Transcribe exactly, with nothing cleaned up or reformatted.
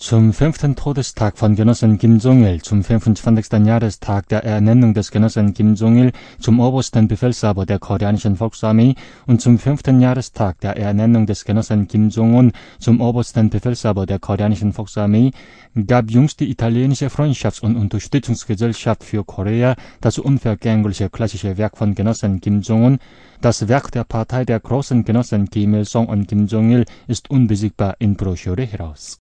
Zum fünften Todestag von Genossen Kim Jong-il, zum fünfundzwanzigsten Jahrestag der Ernennung des Genossen Kim Jong-il zum obersten Befehlshaber der Koreanischen Volksarmee und zum fünften Jahrestag der Ernennung des Genossen Kim Jong-un zum obersten Befehlshaber der Koreanischen Volksarmee gab jüngst die italienische Freundschafts- und Unterstützungsgesellschaft für Korea das unvergängliche klassische Werk von Genossen Kim Jong-un. Das Werk der Partei der großen Genossen Kim Il-sung und Kim Jong-il ist unbesiegbar in Broschüre heraus.